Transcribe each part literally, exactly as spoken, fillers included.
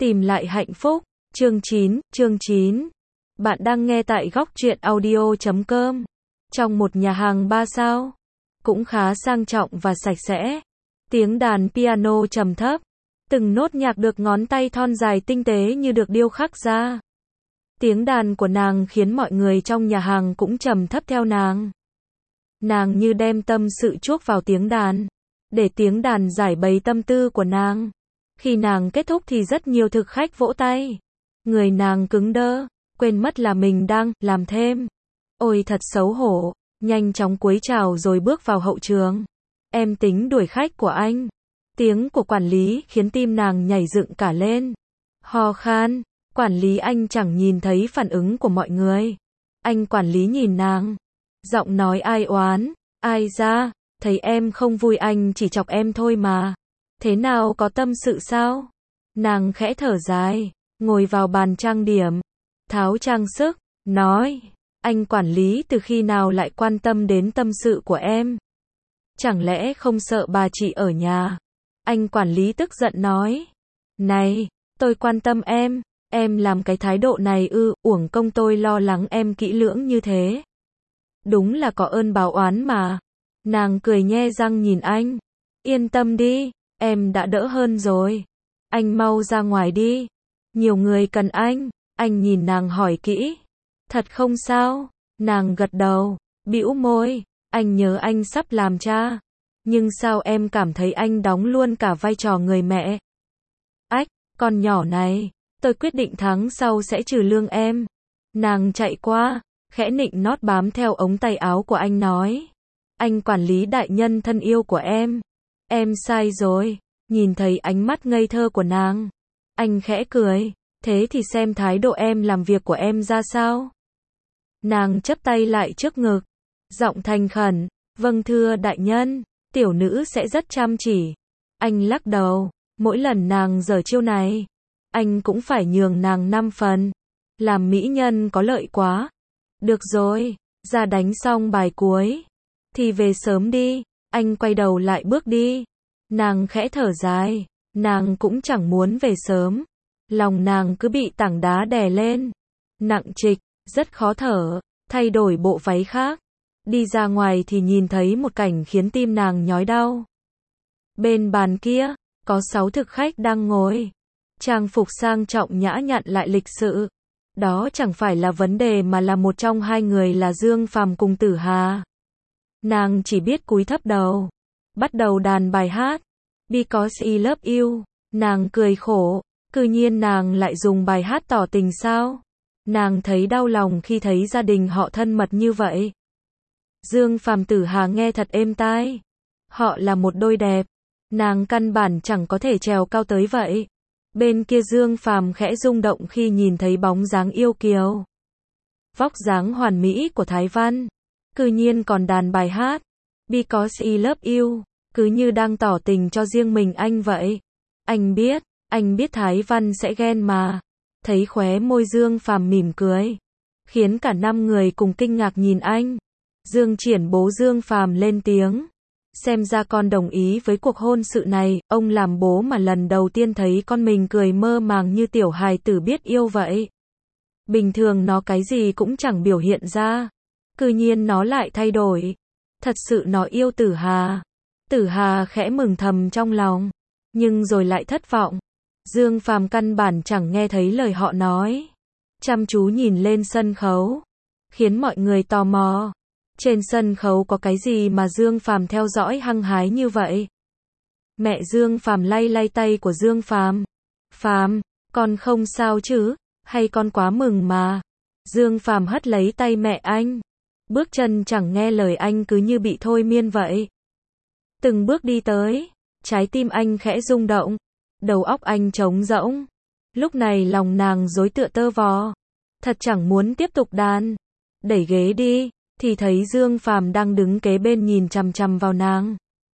Tìm lại hạnh phúc, chương chín, chương chín. Bạn đang nghe tại góc truyện audio chấm com. Trong một nhà hàng ba sao, cũng khá sang trọng và sạch sẽ. Tiếng đàn piano trầm thấp, từng nốt nhạc được ngón tay thon dài tinh tế như được điêu khắc ra. Tiếng đàn của nàng khiến mọi người trong nhà hàng cũng trầm thấp theo nàng. Nàng như đem tâm sự chuốc vào tiếng đàn, để tiếng đàn giải bày tâm tư của nàng. Khi nàng kết thúc thì rất nhiều thực khách vỗ tay. Người nàng cứng đơ, quên mất là mình đang làm thêm. Ôi thật xấu hổ, nhanh chóng cúi chào rồi bước vào hậu trường. Em tính đuổi khách của anh. Tiếng của quản lý khiến tim nàng nhảy dựng cả lên. Ho khan, quản lý anh chẳng nhìn thấy phản ứng của mọi người. Anh quản lý nhìn nàng, giọng nói ai oán, ai ra, thấy em không vui anh chỉ chọc em thôi mà. Thế nào có tâm sự sao? Nàng khẽ thở dài, ngồi vào bàn trang điểm, tháo trang sức, nói, anh quản lý từ khi nào lại quan tâm đến tâm sự của em? Chẳng lẽ không sợ bà chị ở nhà? Anh quản lý tức giận nói, này, tôi quan tâm em, em làm cái thái độ này ư, uổng công tôi lo lắng em kỹ lưỡng như thế. Đúng là có ơn báo oán mà. Nàng cười nhe răng nhìn anh, yên tâm đi. Em đã đỡ hơn rồi. Anh mau ra ngoài đi. Nhiều người cần anh. Anh nhìn nàng hỏi kỹ. Thật không sao? Nàng gật đầu, bĩu môi. Anh nhớ anh sắp làm cha. Nhưng sao em cảm thấy anh đóng luôn cả vai trò người mẹ? Ách, con nhỏ này. Tôi quyết định tháng sau sẽ trừ lương em. Nàng chạy qua, khẽ nịnh nót bám theo ống tay áo của anh nói. Anh quản lý đại nhân thân yêu của em. Em sai rồi. Nhìn thấy ánh mắt ngây thơ của nàng, anh khẽ cười, thế thì xem thái độ em làm việc của em ra sao. Nàng chắp tay lại trước ngực, giọng thành khẩn, vâng thưa đại nhân, tiểu nữ sẽ rất chăm chỉ. Anh lắc đầu, mỗi lần nàng giở chiêu này, anh cũng phải nhường nàng năm phần. Làm mỹ nhân có lợi quá. Được rồi, ra đánh xong bài cuối, thì về sớm đi. Anh quay đầu lại bước đi. Nàng khẽ thở dài, nàng cũng chẳng muốn về sớm. Lòng nàng cứ bị tảng đá đè lên, nặng trịch, rất khó thở, thay đổi bộ váy khác. Đi ra ngoài thì nhìn thấy một cảnh khiến tim nàng nhói đau. Bên bàn kia, có sáu thực khách đang ngồi. Trang phục sang trọng nhã nhặn lại lịch sự. Đó chẳng phải là vấn đề mà là một trong hai người là Dương Phàm cùng Tử Hà. Nàng chỉ biết cúi thấp đầu, bắt đầu đàn bài hát, Because I Love You. Nàng cười khổ, cư nhiên nàng lại dùng bài hát tỏ tình sao? Nàng thấy đau lòng khi thấy gia đình họ thân mật như vậy. Dương Phàm Tử Hà nghe thật êm tai. Họ là một đôi đẹp. Nàng căn bản chẳng có thể trèo cao tới vậy. Bên kia Dương Phàm khẽ rung động khi nhìn thấy bóng dáng yêu kiều, vóc dáng hoàn mỹ của Thái Văn. Cư nhiên còn đàn bài hát Because I Love You, cứ như đang tỏ tình cho riêng mình anh vậy. Anh biết, anh biết Thái Văn sẽ ghen mà. Thấy khóe môi Dương Phàm mỉm cười, khiến cả năm người cùng kinh ngạc nhìn anh. Dương Triển bố Dương Phàm lên tiếng, xem ra con đồng ý với cuộc hôn sự này. Ông làm bố mà lần đầu tiên thấy con mình cười mơ màng như tiểu hài tử biết yêu vậy. Bình thường nó cái gì cũng chẳng biểu hiện ra, cư nhiên nó lại thay đổi. Thật sự nó yêu Tử Hà. Tử Hà khẽ mừng thầm trong lòng, nhưng rồi lại thất vọng. Dương Phàm căn bản chẳng nghe thấy lời họ nói, chăm chú nhìn lên sân khấu, khiến mọi người tò mò. Trên sân khấu có cái gì mà Dương Phàm theo dõi hăng hái như vậy? Mẹ Dương Phàm lay lay tay của Dương Phàm. Phàm, con không sao chứ? Hay con quá mừng mà? Dương Phàm hất lấy tay mẹ anh. Bước chân chẳng nghe lời anh cứ như bị thôi miên vậy. Từng bước đi tới, trái tim anh khẽ rung động, đầu óc anh trống rỗng. Lúc này lòng nàng rối tựa tơ vò, thật chẳng muốn tiếp tục đàn. Đẩy ghế đi, thì thấy Dương Phàm đang đứng kế bên nhìn chằm chằm vào nàng.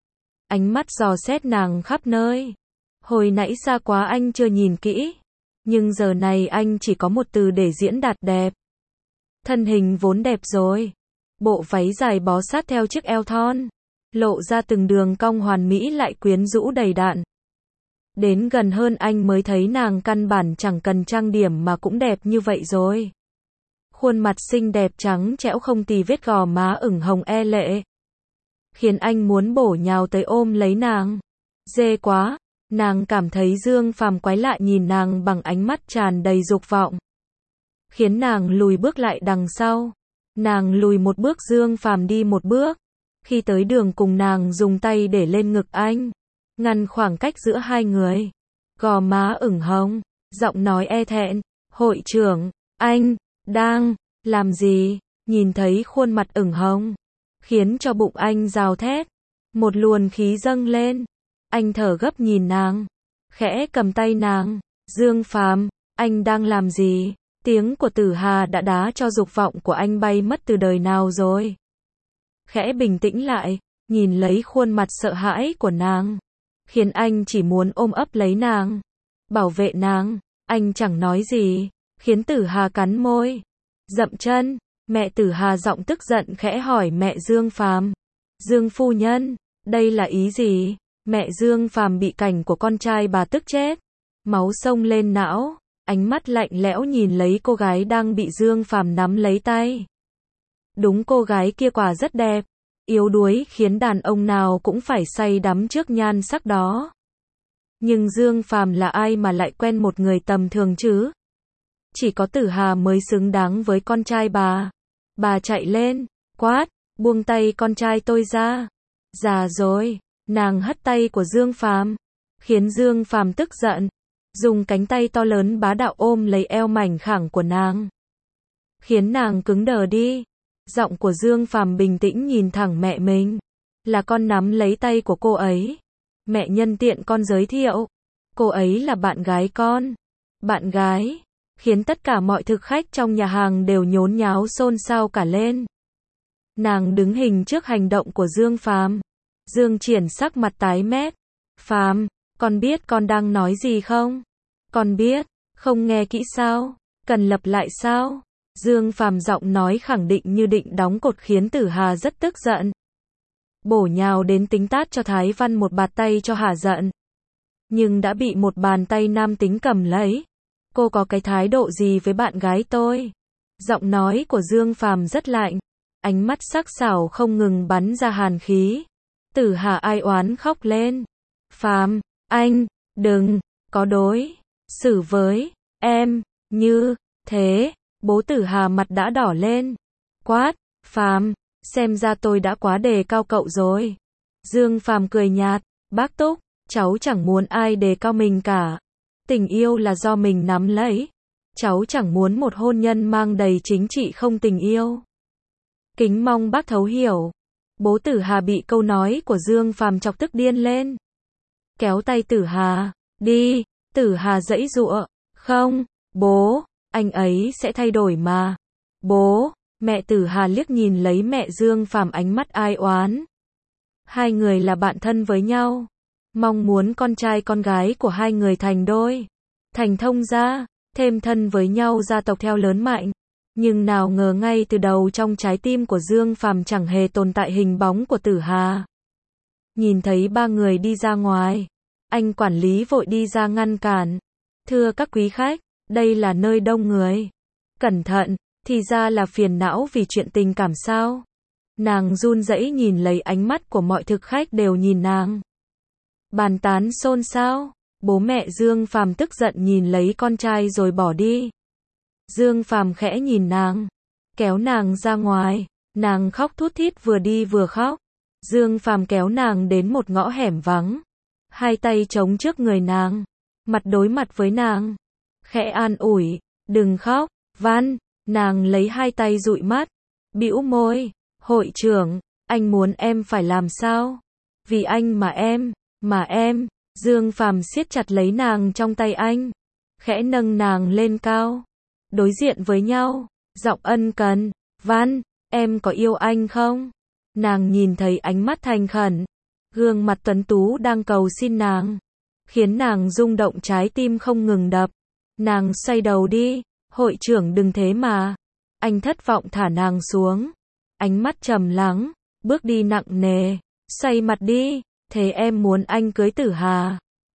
Ánh mắt dò xét nàng khắp nơi. Hồi nãy xa quá anh chưa nhìn kỹ, nhưng giờ này anh chỉ có một từ để diễn đạt đẹp. Thân hình vốn đẹp rồi, bộ váy dài bó sát theo chiếc eo thon, lộ ra từng đường cong hoàn mỹ lại quyến rũ đầy đặn. Đến gần hơn anh mới thấy nàng căn bản chẳng cần trang điểm mà cũng đẹp như vậy rồi. Khuôn mặt xinh đẹp trắng trẻo không tì vết, gò má ửng hồng e lệ, khiến anh muốn bổ nhào tới ôm lấy nàng. Dê quá, nàng cảm thấy Dương Phàm quái lạ nhìn nàng bằng ánh mắt tràn đầy dục vọng, khiến nàng lùi bước lại đằng sau. Nàng lùi một bước, Dương Phàm đi một bước. Khi tới đường cùng, nàng dùng tay để lên ngực anh, ngăn khoảng cách giữa hai người. Gò má ửng hồng, giọng nói e thẹn, "Hội trưởng, anh đang làm gì?" Nhìn thấy khuôn mặt ửng hồng, khiến cho bụng anh gào thét, một luồng khí dâng lên. Anh thở gấp nhìn nàng, khẽ cầm tay nàng. "Dương Phàm, anh đang làm gì?" Tiếng của Tử Hà đã đá cho dục vọng của anh bay mất từ đời nào rồi. Khẽ bình tĩnh lại, nhìn lấy khuôn mặt sợ hãi của nàng, khiến anh chỉ muốn ôm ấp lấy nàng, bảo vệ nàng. Anh chẳng nói gì, khiến Tử Hà cắn môi, dậm chân. Mẹ Tử Hà giọng tức giận khẽ hỏi mẹ Dương Phàm, "Dương phu nhân, đây là ý gì?" Mẹ Dương Phàm bị cảnh của con trai bà tức chết, máu xông lên não, ánh mắt lạnh lẽo nhìn lấy cô gái đang bị Dương Phàm nắm lấy tay. Đúng, cô gái kia quả rất đẹp, yếu đuối khiến đàn ông nào cũng phải say đắm trước nhan sắc đó. Nhưng Dương Phàm là ai mà lại quen một người tầm thường chứ? Chỉ có Tử Hà mới xứng đáng với con trai bà. Bà chạy lên, quát, "Buông tay con trai tôi ra." Già rồi, nàng hất tay của Dương Phàm, khiến Dương Phàm tức giận, dùng cánh tay to lớn bá đạo ôm lấy eo mảnh khảnh của nàng, khiến nàng cứng đờ đi. Giọng của Dương Phàm bình tĩnh nhìn thẳng mẹ mình, "Là con nắm lấy tay của cô ấy. Mẹ nhân tiện con giới thiệu, cô ấy là bạn gái con." Bạn gái, khiến tất cả mọi thực khách trong nhà hàng đều nhốn nháo xôn xao cả lên. Nàng đứng hình trước hành động của Dương Phàm. Dương Triển sắc mặt tái mét. "Phàm, con biết con đang nói gì không? Con biết, không nghe kỹ sao? Cần lặp lại sao?" Dương Phàm giọng nói khẳng định như định đóng cột khiến Tử Hà rất tức giận. Bổ nhào đến tính tát cho Thái Văn một bạt tay cho hả giận. Nhưng đã bị một bàn tay nam tính cầm lấy. "Cô có cái thái độ gì với bạn gái tôi?" Giọng nói của Dương Phàm rất lạnh, ánh mắt sắc sảo không ngừng bắn ra hàn khí. Tử Hà ai oán khóc lên. "Phàm, anh, đừng có đối xử với em như thế." Bố Tử Hà mặt đã đỏ lên, quát, "Phàm, xem ra tôi đã quá đề cao cậu rồi." Dương Phàm cười nhạt, "Bác Túc, cháu chẳng muốn ai đề cao mình cả. Tình yêu là do mình nắm lấy. Cháu chẳng muốn một hôn nhân mang đầy chính trị không tình yêu. Kính mong bác thấu hiểu." Bố Tử Hà bị câu nói của Dương Phàm chọc tức điên lên. Kéo tay Tử Hà, "Đi." Tử Hà giãy giụa, "Không, bố, anh ấy sẽ thay đổi mà." "Bố." Mẹ Tử Hà liếc nhìn lấy mẹ Dương Phàm ánh mắt ai oán. Hai người là bạn thân với nhau, mong muốn con trai con gái của hai người thành đôi, thành thông gia, thêm thân với nhau, gia tộc theo lớn mạnh. Nhưng nào ngờ ngay từ đầu trong trái tim của Dương Phàm chẳng hề tồn tại hình bóng của Tử Hà. Nhìn thấy ba người đi ra ngoài, anh quản lý vội đi ra ngăn cản. "Thưa các quý khách, đây là nơi đông người. Cẩn thận." Thì ra là phiền não vì chuyện tình cảm sao? Nàng run rẩy nhìn lấy ánh mắt của mọi thực khách đều nhìn nàng. Bàn tán xôn xao. Bố mẹ Dương Phàm tức giận nhìn lấy con trai rồi bỏ đi. Dương Phàm khẽ nhìn nàng, kéo nàng ra ngoài. Nàng khóc thút thít, vừa đi vừa khóc. Dương Phàm kéo nàng đến một ngõ hẻm vắng, hai tay chống trước người nàng, mặt đối mặt với nàng, khẽ an ủi, "Đừng khóc, Văn." Nàng lấy hai tay dụi mắt, bĩu môi, "Hội trưởng, anh muốn em phải làm sao? Vì anh mà em, mà em." Dương Phàm siết chặt lấy nàng trong tay anh, khẽ nâng nàng lên cao, đối diện với nhau, giọng ân cần, "Văn, em có yêu anh không?" Nàng nhìn thấy ánh mắt thành khẩn, gương mặt tuấn tú đang cầu xin nàng, khiến nàng rung động, trái tim không ngừng đập. Nàng xoay đầu đi, "Hội trưởng đừng thế mà." Anh thất vọng thả nàng xuống, ánh mắt trầm lắng, bước đi nặng nề, "Xoay mặt đi, thế em muốn anh cưới Tử Hà,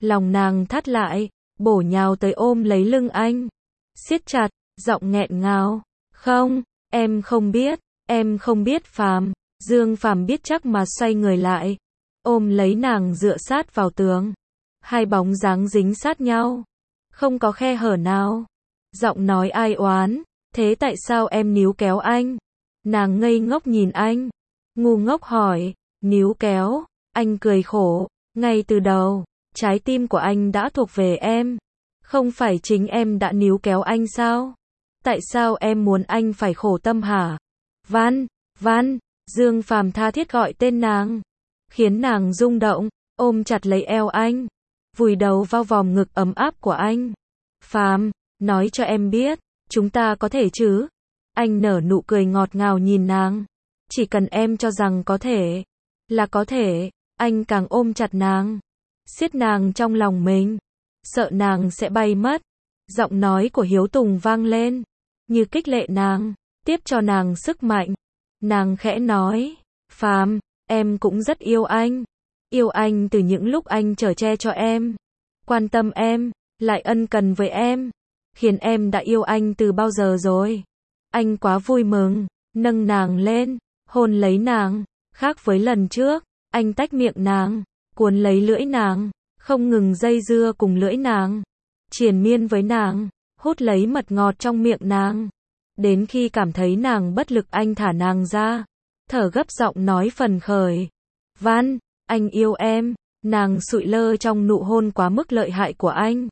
Lòng nàng thắt lại, bổ nhào tới ôm lấy lưng anh. Siết chặt, giọng nghẹn ngào. Không, em không biết, em không biết Phàm. Dương Phàm biết chắc mà xoay người lại, ôm lấy nàng dựa sát vào tường. Hai bóng dáng dính sát nhau, không có khe hở nào. Giọng nói ai oán, thế tại sao em níu kéo anh? Nàng ngây ngốc nhìn anh, ngu ngốc hỏi, níu kéo? Anh cười khổ, ngay từ đầu, trái tim của anh đã thuộc về em. Không phải chính em đã níu kéo anh sao? Tại sao em muốn anh phải khổ tâm hả? Văn, Văn, Dương Phàm tha thiết gọi tên nàng, khiến nàng rung động, ôm chặt lấy eo anh, vùi đầu vào vòng ngực ấm áp của anh. Phàm, nói cho em biết, chúng ta có thể chứ? Anh nở nụ cười ngọt ngào nhìn nàng. Chỉ cần em cho rằng có thể, là có thể. Anh càng ôm chặt nàng, siết nàng trong lòng mình, sợ nàng sẽ bay mất. Giọng nói của Hiếu Tùng vang lên, như khích lệ nàng, tiếp cho nàng sức mạnh. Nàng khẽ nói, Phàm, em cũng rất yêu anh. Yêu anh từ những lúc anh chở che cho em, quan tâm em, lại ân cần với em, khiến em đã yêu anh từ bao giờ rồi. Anh quá vui mừng, nâng nàng lên, hôn lấy nàng. Khác với lần trước, anh tách miệng nàng, cuốn lấy lưỡi nàng, không ngừng dây dưa cùng lưỡi nàng, triền miên với nàng, hút lấy mật ngọt trong miệng nàng. Đến khi cảm thấy nàng bất lực anh thả nàng ra, thở gấp giọng nói phấn khởi. Văn, anh yêu em. Nàng sụi lơ trong nụ hôn quá mức lợi hại của anh.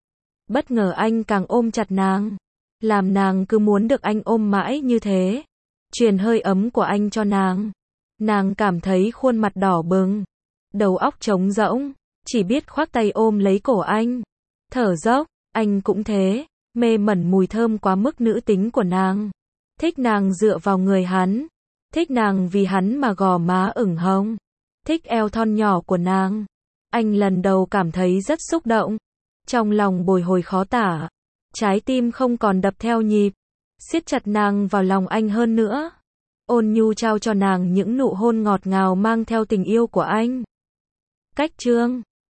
Bất ngờ anh càng ôm chặt nàng, làm nàng cứ muốn được anh ôm mãi như thế, truyền hơi ấm của anh cho nàng. Nàng cảm thấy khuôn mặt đỏ bừng, đầu óc trống rỗng, chỉ biết khoác tay ôm lấy cổ anh, thở dốc. Anh cũng thế, mê mẩn mùi thơm quá mức nữ tính của nàng, thích nàng dựa vào người hắn, thích nàng vì hắn mà gò má ửng hồng, thích eo thon nhỏ của nàng. Anh lần đầu cảm thấy rất xúc động, trong lòng bồi hồi khó tả, trái tim không còn đập theo nhịp, siết chặt nàng vào lòng anh hơn nữa, ôn nhu trao cho nàng những nụ hôn ngọt ngào mang theo tình yêu của anh. Cách chương